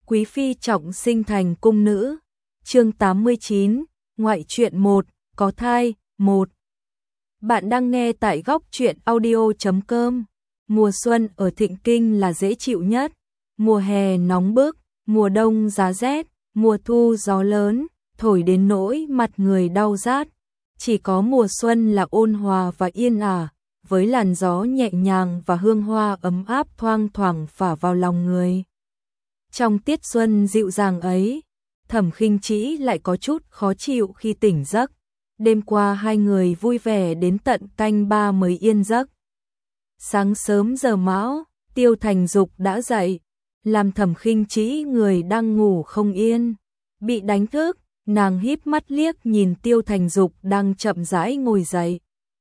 Quý phi trọng sinh thành cung nữ. Chương 89, ngoại truyện 1, có thai, 1. Bạn đang nghe tại góc truyện audio.com. Mùa xuân ở Thịnh Kinh là dễ chịu nhất, mùa hè nóng bức, mùa đông giá rét, mùa thu gió lớn, thổi đến nỗi mặt người đau rát. Chỉ có mùa xuân là ôn hòa và yên ả, với làn gió nhẹ nhàng và hương hoa ấm áp thoang thoảng phả vào lòng người. Trong tiết xuân dịu dàng ấy, Thẩm Khinh Trĩ lại có chút khó chịu khi tỉnh giấc. Đêm qua hai người vui vẻ đến tận canh 3 mới yên giấc. Sáng sớm giờ mão, Tiêu Thành Dục đã dậy, làm Thẩm Khinh Trĩ người đang ngủ không yên bị đánh thức. Nàng híp mắt liếc nhìn Tiêu Thành Dục đang chậm rãi ngồi dậy.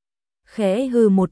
Khẽ hừ một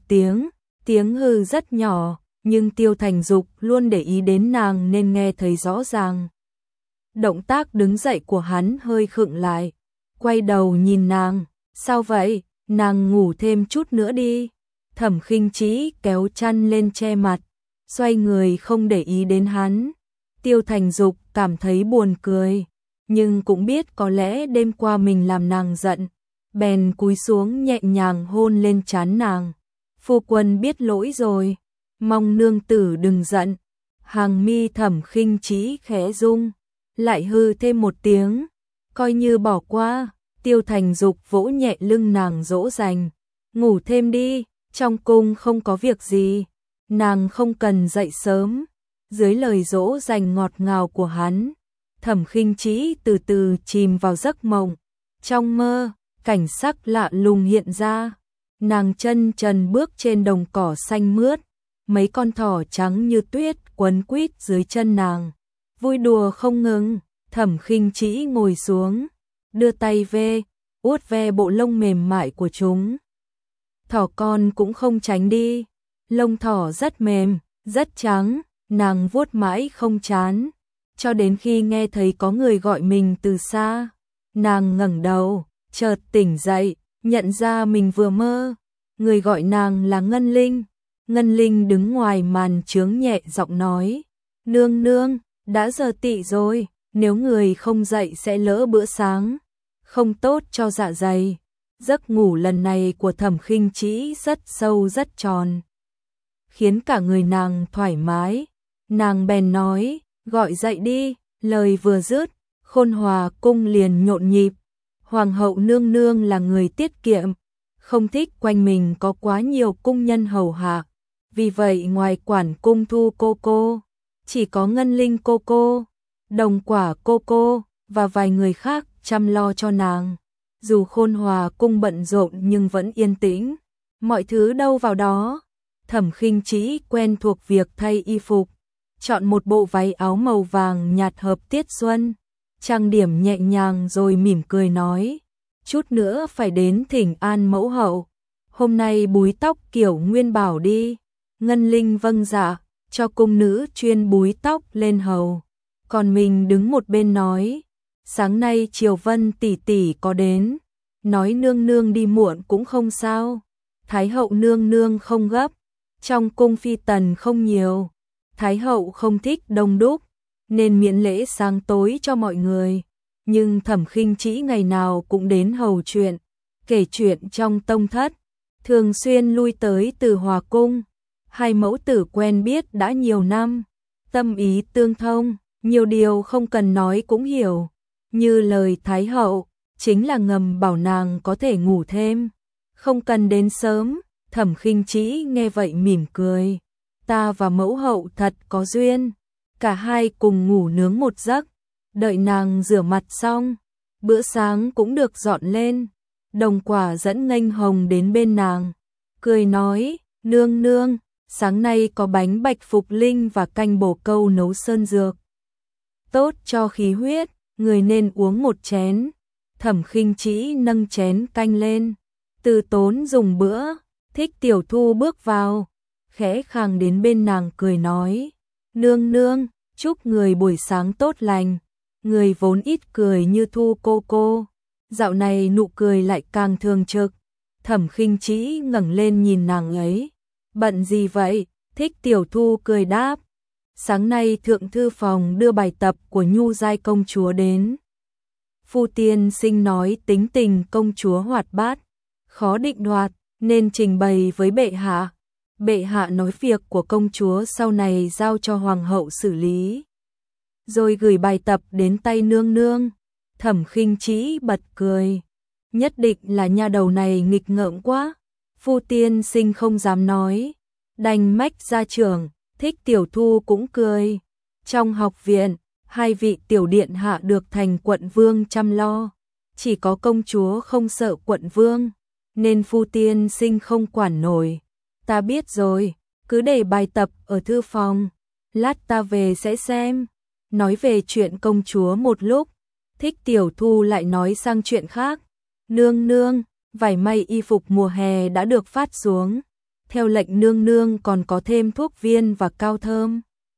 tiếng hừ rất nhỏ, nhưng Tiêu Thành Dục luôn để ý đến nàng nên nghe thấy rõ ràng. Động tác đứng dậy của hắn hơi khựng lại, quay đầu nhìn nàng, sao vậy, nàng ngủ thêm chút nữa đi. Thẩm Khinh Trĩ kéo chăn lên che mặt, xoay người không để ý đến hắn. Tiêu Thành Dục cảm thấy buồn cười, nhưng cũng biết có lẽ đêm qua mình làm nàng giận, bèn cúi xuống nhẹ nhàng hôn lên trán nàng. Phu quân biết lỗi rồi, mong nương tử đừng giận. Hàng mi Thẩm Khinh Trĩ khẽ rung, lại hừ thêm một tiếng, coi như bỏ qua. Tiêu Thành Dục vỗ nhẹ lưng nàng dỗ dành, ngủ thêm đi, trong cung không có việc gì, nàng không cần dậy sớm. Dưới lời dỗ dành ngọt ngào của hắn, Thẩm Khinh Trĩ từ từ chìm vào giấc mộng. Trong mơ, cảnh sắc lạ lùng hiện ra, nàng chân trần bước trên đồng cỏ xanh mướt, mấy con thỏ trắng như tuyết quấn quýt dưới chân nàng, vui đùa không ngừng. Thẩm Khinh Trĩ ngồi xuống, đưa tay vuốt ve bộ lông mềm mại của chúng. Thỏ con cũng không tránh đi, lông thỏ rất mềm, rất trắng, nàng vuốt mãi không chán, cho đến khi nghe thấy có người gọi mình từ xa. Nàng ngẩng đầu, chợt tỉnh dậy, nhận ra mình vừa mơ. Người gọi nàng là Ngân Linh. Ngân Linh đứng ngoài màn chướng nhẹ giọng nói, nương nương, đã giờ tỵ rồi, nếu người không dậy sẽ lỡ bữa sáng, không tốt cho dạ dày. Giấc ngủ lần này của Thẩm Khinh Trĩ rất sâu rất tròn, khiến cả người nàng thoải mái. Nàng bèn nói, gọi dậy đi. Lời vừa dứt, Khôn Hòa cung liền nhộn nhịp. Hoàng hậu nương nương là người tiết kiệm, không thích quanh mình có quá nhiều cung nhân hầu hạ, vì vậy ngoài quản cung Thu cô, chỉ có Ngân Linh cô, Đồng Quả cô và vài người khác chăm lo cho nàng. Dù Khôn Hòa cung bận rộn nhưng vẫn yên tĩnh, mọi thứ đâu vào đó. Thẩm Khinh Trĩ quen thuộc việc thay y phục, chọn một bộ váy áo màu vàng nhạt hợp tiết xuân, trang điểm nhẹ nhàng rồi mỉm cười nói, chút nữa phải đến thỉnh an mẫu hậu, hôm nay búi tóc kiểu Nguyên Bảo đi. Ngân Linh vâng dạ, cho cung nữ chuyên búi tóc lên hầu, còn mình đứng một bên nói, sáng nay Triều Vân tỷ tỷ có đến, nói nương nương đi muộn cũng không sao, Thái hậu nương nương không gấp, trong cung phi tần không nhiều, Thái hậu không thích đông đúc, nên miễn lễ sáng tối cho mọi người. Nhưng Thẩm Khinh Trĩ ngày nào cũng đến hầu chuyện, kể chuyện trong tông thất, thường xuyên lui tới Từ Hòa cung. Hai mẫu tử quen biết đã nhiều năm, tâm ý tương thông, nhiều điều không cần nói cũng hiểu. Như lời Thái hậu, chính là ngầm bảo nàng có thể ngủ thêm, không cần đến sớm. Thẩm Khinh Trĩ nghe vậy mỉm cười, ta và mẫu hậu thật có duyên. Cả hai cùng ngủ nướng một giấc, đợi nàng rửa mặt xong, bữa sáng cũng được dọn lên. Đồng Quả dẫn nghênh hồng đến bên nàng, cười nói, nương nương, sáng nay có bánh bạch phục linh và canh bổ câu nấu sơn dược, tốt cho khí huyết, người nên uống một chén. Thẩm Khinh Trĩ nâng chén canh lên, từ tốn dùng bữa. Thích Tiểu Thu bước vào, khẽ khàng đến bên nàng cười nói, nương nương, chúc người buổi sáng tốt lành. Người vốn ít cười như Thu cô, dạo này nụ cười lại càng thường trực. Thẩm Khinh Trĩ ngẩng lên nhìn nàng ấy, bận gì vậy? Thích Tiểu Thu cười đáp, sáng nay thượng thư phòng đưa bài tập của Nhu Giai công chúa đến. Phu tiên sinh nói tính tình công chúa hoạt bát, khó định đoạt, nên trình bày với bệ hạ. Bệ hạ nói việc của công chúa sau này giao cho hoàng hậu xử lý. Rồi gửi bài tập đến tay nương nương. Thẩm Khinh Trĩ bật cười. Nhất định là nha đầu này nghịch ngợm quá. Phu tiên sinh không dám nói. Đành mách gia trưởng, Thích Tiểu Thu cũng cười. Trong học viện, hai vị tiểu điện hạ được thành quận vương chăm lo. Chỉ có công chúa không sợ quận vương, nên phu tiên sinh không quản nổi. Ta biết rồi, cứ để bài tập ở thư phòng, lát ta về sẽ xem. Nói về chuyện công chúa một lúc, Thích Tiểu Thu lại nói sang chuyện khác. Nương nương, vải may y phục mùa hè đã được phát xuống. Theo lệnh nương nương còn có thêm thuốc viên và cao thơm.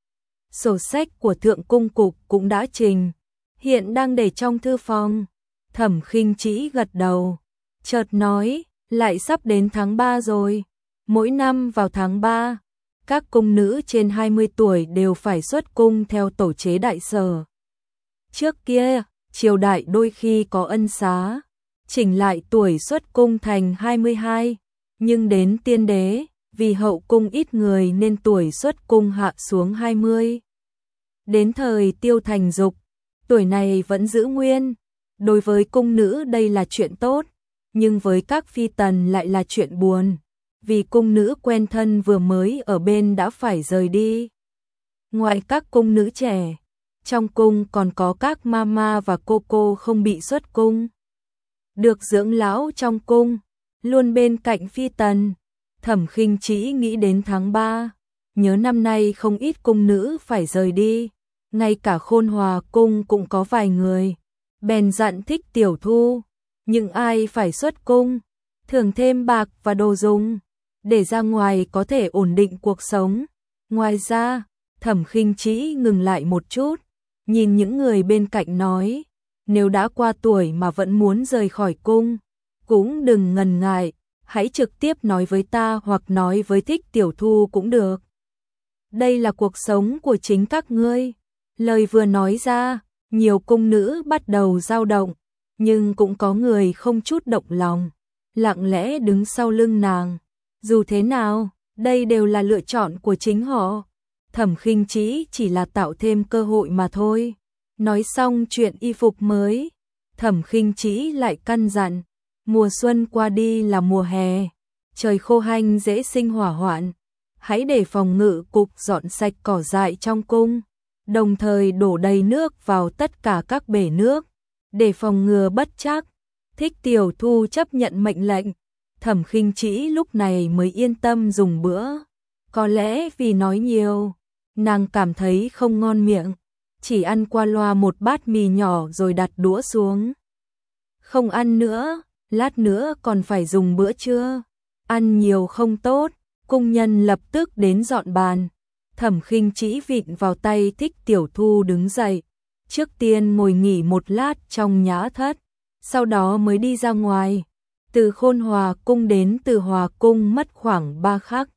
Sổ sách của thượng cung cục cũng đã trình, hiện đang để trong thư phòng. Thẩm Khinh Trĩ gật đầu, chợt nói, lại sắp đến tháng 3 rồi. Mỗi năm vào tháng 3, các cung nữ trên 20 tuổi đều phải xuất cung theo tổ chế đại sở. Trước kia, triều đại đôi khi có ân xá, chỉnh lại tuổi xuất cung thành 22, nhưng đến tiên đế, vì hậu cung ít người nên tuổi xuất cung hạ xuống 20. Đến thời Tiêu Thành Dục, tuổi này vẫn giữ nguyên. Đối với cung nữ đây là chuyện tốt, nhưng với các phi tần lại là chuyện buồn, vì cung nữ quen thân vừa mới ở bên đã phải rời đi. Ngoài các cung nữ trẻ, trong cung còn có các mama và cô không bị xuất cung, được dưỡng lão trong cung, luôn bên cạnh phi tần. Thẩm Khinh Trĩ nghĩ đến tháng 3, nhớ năm nay không ít cung nữ phải rời đi, ngay cả Khôn Hòa cung cũng có vài người. Bèn dặn Thích Tiểu Thu, nhưng ai phải xuất cung, thưởng thêm bạc và đồ dùng, để ra ngoài có thể ổn định cuộc sống. Ngoài ra, Thẩm Khinh Trĩ ngừng lại một chút, nhìn những người bên cạnh nói, nếu đã qua tuổi mà vẫn muốn rời khỏi cung, cũng đừng ngần ngại, hãy trực tiếp nói với ta hoặc nói với Thích Tiểu Thu cũng được. Đây là cuộc sống của chính các ngươi. Lời vừa nói ra, nhiều cung nữ bắt đầu dao động, nhưng cũng có người không chút động lòng, lặng lẽ đứng sau lưng nàng. Dù thế nào, đây đều là lựa chọn của chính họ. Thẩm Khinh Trĩ chỉ là tạo thêm cơ hội mà thôi. Nói xong chuyện y phục mới, Thẩm Khinh Trĩ lại căn dặn, mùa xuân qua đi là mùa hè, trời khô hanh dễ sinh hỏa hoạn, hãy để phòng ngự cục dọn sạch cỏ dại trong cung, đồng thời đổ đầy nước vào tất cả các bể nước, để phòng ngừa bất trắc. Thích Tiểu Thu chấp nhận mệnh lệnh, Thẩm Khinh Trĩ lúc này mới yên tâm dùng bữa. Có lẽ vì nói nhiều, nàng cảm thấy không ngon miệng, chỉ ăn qua loa một bát mì nhỏ rồi đặt đũa xuống. Không ăn nữa, lát nữa còn phải dùng bữa trưa, ăn nhiều không tốt. Cung nhân lập tức đến dọn bàn. Thẩm Khinh Trĩ vịn vào tay Thích Tiểu Thu đứng dậy, trước tiên ngồi nghỉ một lát trong nhã thất, sau đó mới đi ra ngoài. Từ Khôn Hòa cung đến Từ Hòa cung mất khoảng 3 khắc.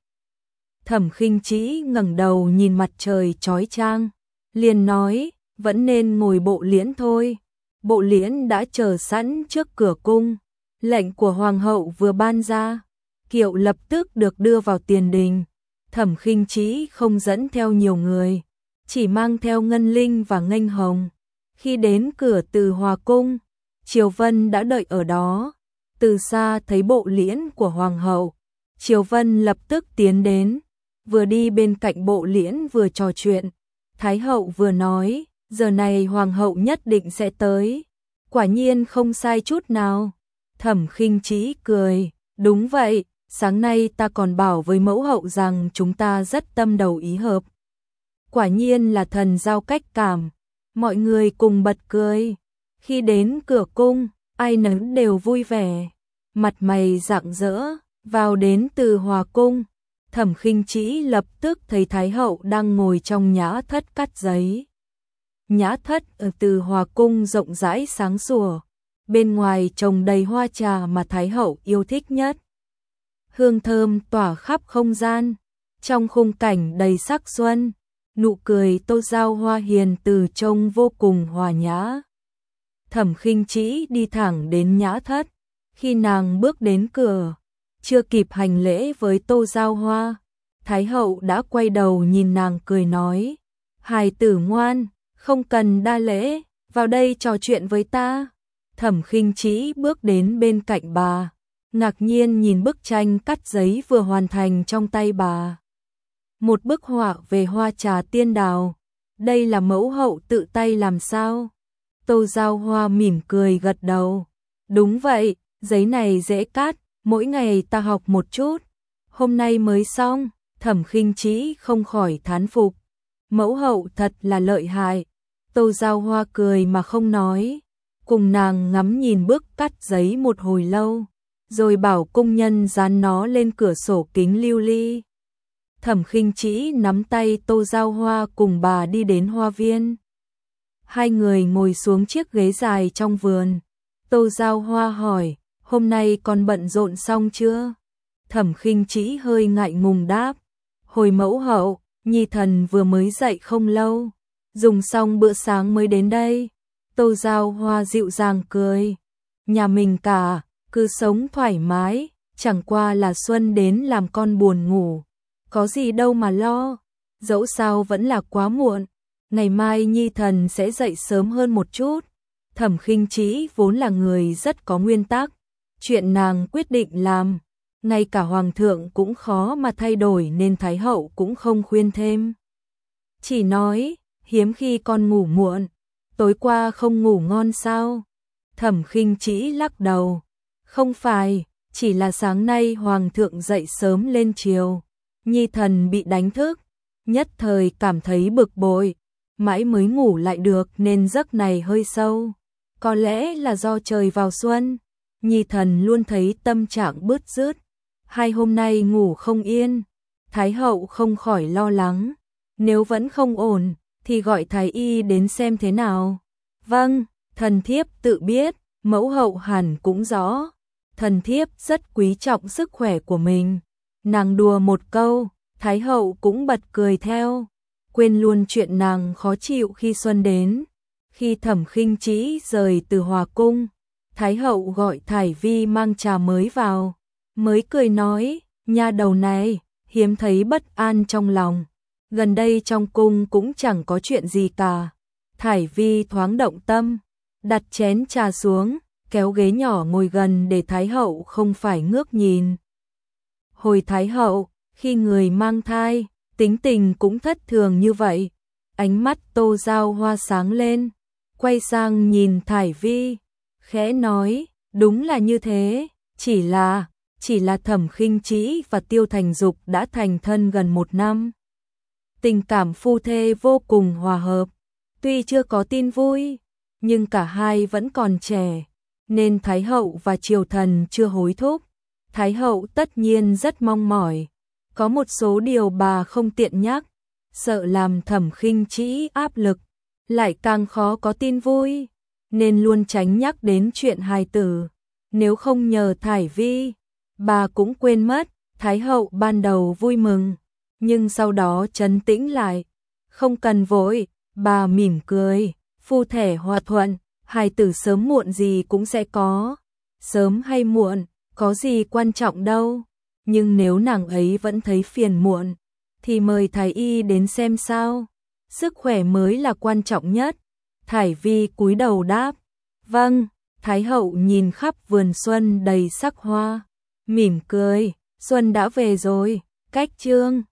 Thẩm Khinh Trĩ ngẩng đầu nhìn mặt trời chói chang, liền nói, vẫn nên ngồi bộ liễn thôi. Bộ liễn đã chờ sẵn trước cửa cung, lệnh của hoàng hậu vừa ban ra, kiệu lập tức được đưa vào tiền đình. Thẩm Khinh Trĩ không dẫn theo nhiều người, chỉ mang theo Ngân Linh và Nghênh Hồng. Khi đến cửa Từ Hòa cung, Triều Vân đã đợi ở đó. Từ xa thấy bộ liễn của hoàng hậu, Triều Vân lập tức tiến đến, vừa đi bên cạnh bộ liễn vừa trò chuyện. Thái hậu vừa nói, giờ này hoàng hậu nhất định sẽ tới. Quả nhiên không sai chút nào. Thẩm Khinh Trĩ cười, đúng vậy, sáng nay ta còn bảo với mẫu hậu rằng chúng ta rất tâm đầu ý hợp. Quả nhiên là thần giao cách cảm. Mọi người cùng bật cười. Khi đến cửa cung, ai nấy đều vui vẻ, mặt mày rạng rỡ. Vào đến Từ Hòa cung, Thẩm Khinh Trĩ lập tức thấy Thái hậu đang ngồi trong nhã thất cắt giấy. Nhã thất ở Từ Hòa cung rộng rãi sáng sủa, bên ngoài trồng đầy hoa trà mà Thái hậu yêu thích nhất. Hương thơm tỏa khắp không gian, trong khung cảnh đầy sắc xuân, Nụ cười Tô Giao Hoa hiền từ trông vô cùng hòa nhã. Thẩm Khinh Trĩ đi thẳng đến nhã thất, khi nàng bước đến cửa, chưa kịp hành lễ với Tô Giao Hoa, Thái hậu đã quay đầu nhìn nàng cười nói: "Hài tử ngoan, không cần đa lễ, vào đây trò chuyện với ta." Thẩm Khinh Trĩ bước đến bên cạnh bà, ngạc nhiên nhìn bức tranh cắt giấy vừa hoàn thành trong tay bà. Một bức họa về hoa trà tiên đào. Đây là mẫu hậu tự tay làm sao? Tô Giao Hoa mỉm cười gật đầu. Đúng vậy, giấy này dễ cắt, mỗi ngày ta học một chút. Hôm nay mới xong. Thẩm Khinh Trĩ không khỏi thán phục. Mẫu hậu thật là lợi hại. Tô Giao Hoa cười mà không nói, cùng nàng ngắm nhìn bức cắt giấy một hồi lâu, rồi bảo cung nhân dán nó lên cửa sổ kính lưu ly. Thẩm Khinh Trĩ nắm tay Tô Giao Hoa cùng bà đi đến hoa viên. Hai người ngồi xuống chiếc ghế dài trong vườn. Tô Giao Hoa hỏi: "Hôm nay con bận rộn xong chưa?" Thẩm Khinh Trĩ hơi ngại ngùng đáp: "Hồi mẫu hậu, nhi thần vừa mới dậy không lâu, dùng xong bữa sáng mới đến đây." Tô Giao Hoa dịu dàng cười: "Nhà mình cả, cứ sống thoải mái, chẳng qua là xuân đến làm con buồn ngủ. Có gì đâu mà lo, dẫu sao vẫn là quá muộn, ngày mai nhi thần sẽ dậy sớm hơn một chút." Thẩm Khinh Trĩ vốn là người rất có nguyên tắc, chuyện nàng quyết định làm, ngay cả hoàng thượng cũng khó mà thay đổi nên thái hậu cũng không khuyên thêm. Chỉ nói: "Hiếm khi con ngủ muộn, tối qua không ngủ ngon sao?" Thẩm Khinh Trĩ lắc đầu: "Không phải, chỉ là sáng nay hoàng thượng dậy sớm lên chiều, nhi thần bị đánh thức, nhất thời cảm thấy bực bội, mãi mới ngủ lại được nên giấc này hơi sâu. Có lẽ là do trời vào xuân, nhi thần luôn thấy tâm trạng bứt rứt, hai hôm nay ngủ không yên." Thái hậu không khỏi lo lắng: "Nếu vẫn không ổn thì gọi thái y đến xem thế nào." "Vâng, thần thiếp tự biết." Mẫu hậu hẳn cũng rõ, thần thiếp rất quý trọng sức khỏe của mình. Nàng đùa một câu, thái hậu cũng bật cười theo, quên luôn chuyện nàng khó chịu khi xuân đến. Khi Thẩm Khinh Trĩ rời từ Hòa cung, thái hậu gọi Thải Vi mang trà mới vào, mới cười nói: "Nha đầu này, hiếm thấy bất an trong lòng. Gần đây trong cung cũng chẳng có chuyện gì cả." Thải Vi thoáng động tâm, đặt chén trà xuống, kéo ghế nhỏ ngồi gần để thái hậu không phải ngước nhìn. Hồi thái hậu, khi người mang thai, tính tình cũng thất thường như vậy. Ánh mắt Tô Giao Hoa sáng lên, quay sang nhìn Thải Vi, khẽ nói: "Đúng là như thế, chỉ là Thẩm Khinh Trĩ và Tiêu Thành Dục đã thành thân gần 1 năm. Tình cảm phu thê vô cùng hòa hợp, tuy chưa có tin vui, nhưng cả hai vẫn còn trẻ, nên Thái hậu và triều thần chưa hối thúc. Thái hậu tất nhiên rất mong mỏi, có một số điều bà không tiện nhắc, sợ làm Thẩm Khinh Trĩ áp lực, lại càng khó có tin vui, nên luôn tránh nhắc đến chuyện hài tử. Nếu không nhờ Thải Vi, bà cũng quên mất." Thái hậu ban đầu vui mừng, nhưng sau đó trấn tĩnh lại. "Không cần vội." Bà mỉm cười: "Phu thê hòa thuận, hài tử sớm muộn gì cũng sẽ có. Sớm hay muộn, có gì quan trọng đâu. Nhưng nếu nàng ấy vẫn thấy phiền muộn, thì mời thái y đến xem sao. Sức khỏe mới là quan trọng nhất." Thải Vi cúi đầu đáp: "Vâng." Thái hậu nhìn khắp vườn xuân đầy sắc hoa, mỉm cười: "Xuân đã về rồi." Cách chương